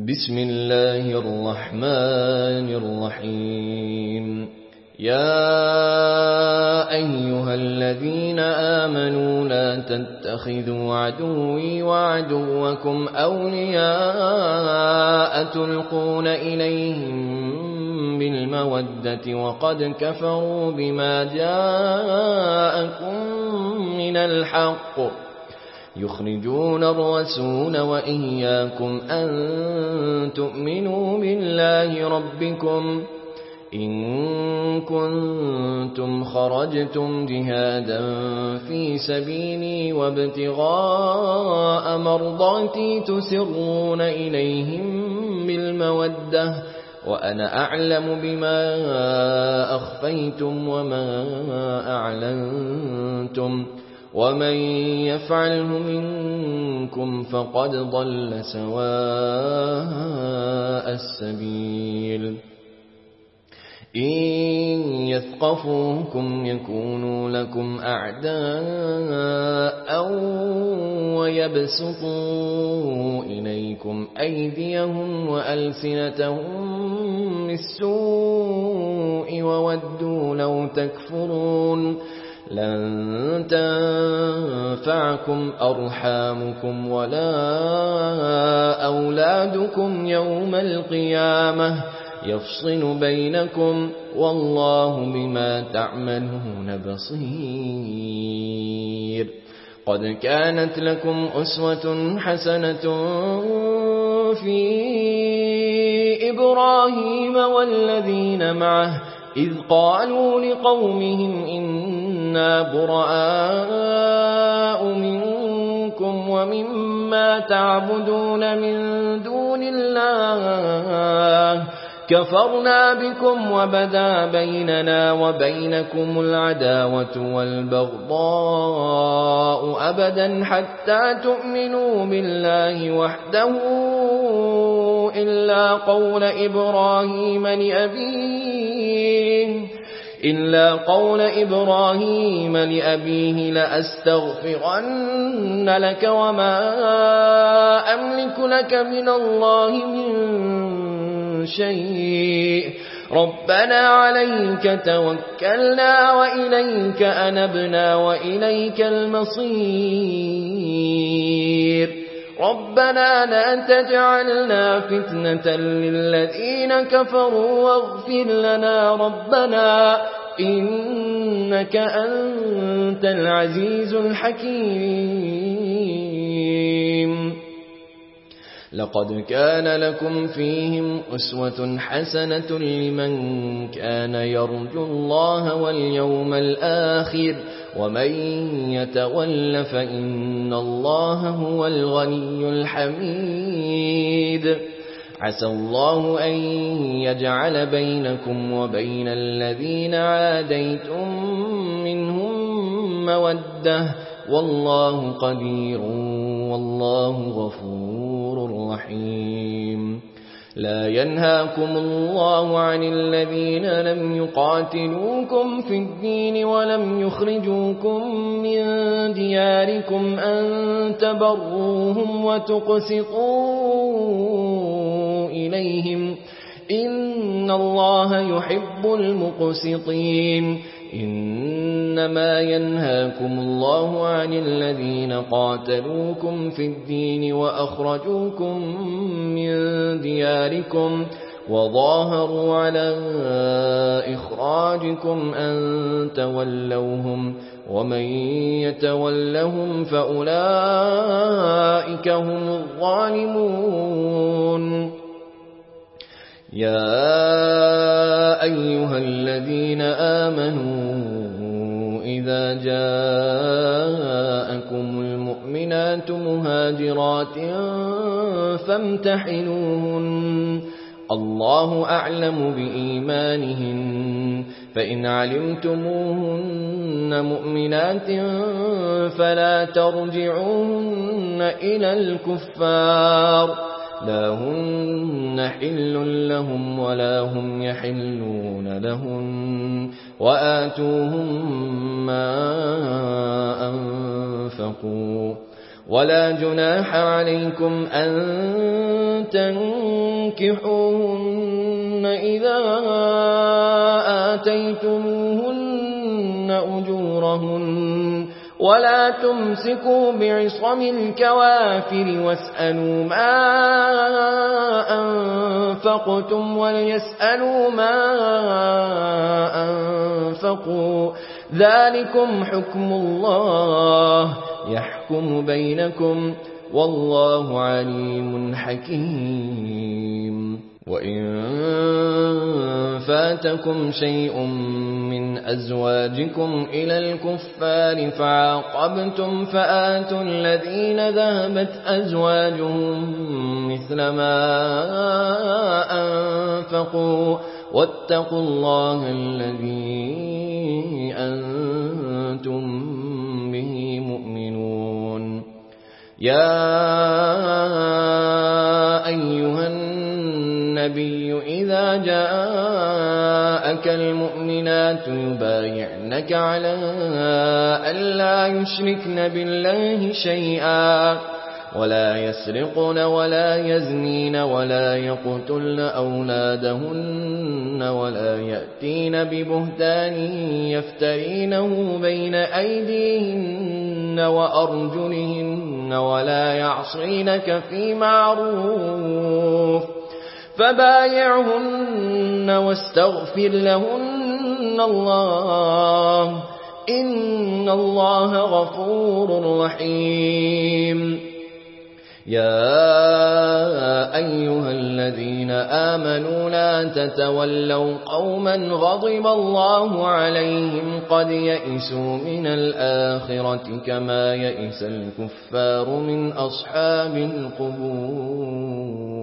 بسم الله الرحمن الرحيم. يا أيها الذين آمنوا لا تتخذوا عدوي وعدوكم أولياء تلقون إليهم بالمودة وقد كفروا بما جاءكم من الحق يخرجون الرسول وإياكم أن تؤمنوا بالله ربكم إن كنتم خرجتم جهادا في سبيلي وابتغاء مرضاتي تسرون إليهم بالمودة وأنا أعلم بما أخفيتم وما أعلنتم ومن يفعله منكم فقد ضل سواء السبيل. إن يثقفوكم يكونوا لكم أعداء ويبسطوا إليكم أيديهم وألسنتهم بالسوء وودوا لو تكفرون. لن تنفعكم أرحامكم ولا أولادكم يوم القيامة يفصل بينكم والله بما تعملون بصير. قد كانت لكم أسوة حسنة في إبراهيم والذين معه إذ قالوا لقومهم إنا براء منكم ومما تعبدون من دون الله كفرنا بكم وبدا بيننا وبينكم العداوة والبغضاء أبدا حتى تؤمنوا بالله وحده إلا قول إبراهيم لأبيه لأستغفرن لك وما أملك لك من الله من شيء ربنا عليك توكلنا وإليك أنبنا وإليك المصير. ربنا لا تجعلنا فتنة للذين كفروا واغفر لنا ربنا إنك أنت العزيز الحكيم. لقد كان لكم فيهم أسوة حسنة لمن كان يرجو الله واليوم الآخر ومن يتول فإن الله هو الغني الحميد. عسى الله أن يجعل بينكم وبين الذين عاديتم منهم مودة والله قدير والله غفور رحيم. لا ينهاكم الله عن الذين لم يقاتلوكم في الدين ولم يخرجوكم من دياركم أن تبروهم وتقسطوا إليهم إن الله يحب المقسطين. إنما ينهاكم الله عن الذين قاتلوكم في الدين وأخرجوكم من دياركم وظاهروا على إخراجكم أن تولوهم ومن يتولهم فأولئك هم الظالمون. يا أيها الذين آمنوا إذا جاءكم المؤمنات مهاجرات فامتحنوهن الله أعلم بإيمانهن فإن علمتموهن مؤمنات فلا ترجعوهن إلى الكفار لا هن حل لهم ولا هم يحلون لهن وآتوهم ما أنفقوا ولا جناح عليكم أن تنكحوهن إذا آتيتموهن أجورهن ولا تمسكوا بعصم الكوافر واسألوا ما أنفقتم وليسألوا ما أنفقوا ذلكم حكم الله يحكم بينكم والله عليم حكيم. وإن فاتكم شيء من أزواجكم إلى الكفار فعاقبتم فآتوا الذين ذهبت أزواجهم مثل ما أنفقوا واتقوا الله الذي أنتم به مؤمنون. يا أيها النبي إذا جاءك المؤمنات يبايعنك على ألا يشركن بالله شيئا ولا يسرقن ولا يزنين ولا يقتلن أولادهن ولا يأتين ببهتان يفترينه بين أيديهن وأرجلهن ولا يعصينك في معروف فبايعهن واستغفر لهن الله إن الله غفور رحيم. يا أيها الذين آمنوا لا تتولوا قوما غضب الله عليهم قد يئسوا من الآخرة كما يئس الكفار من أصحاب القبور.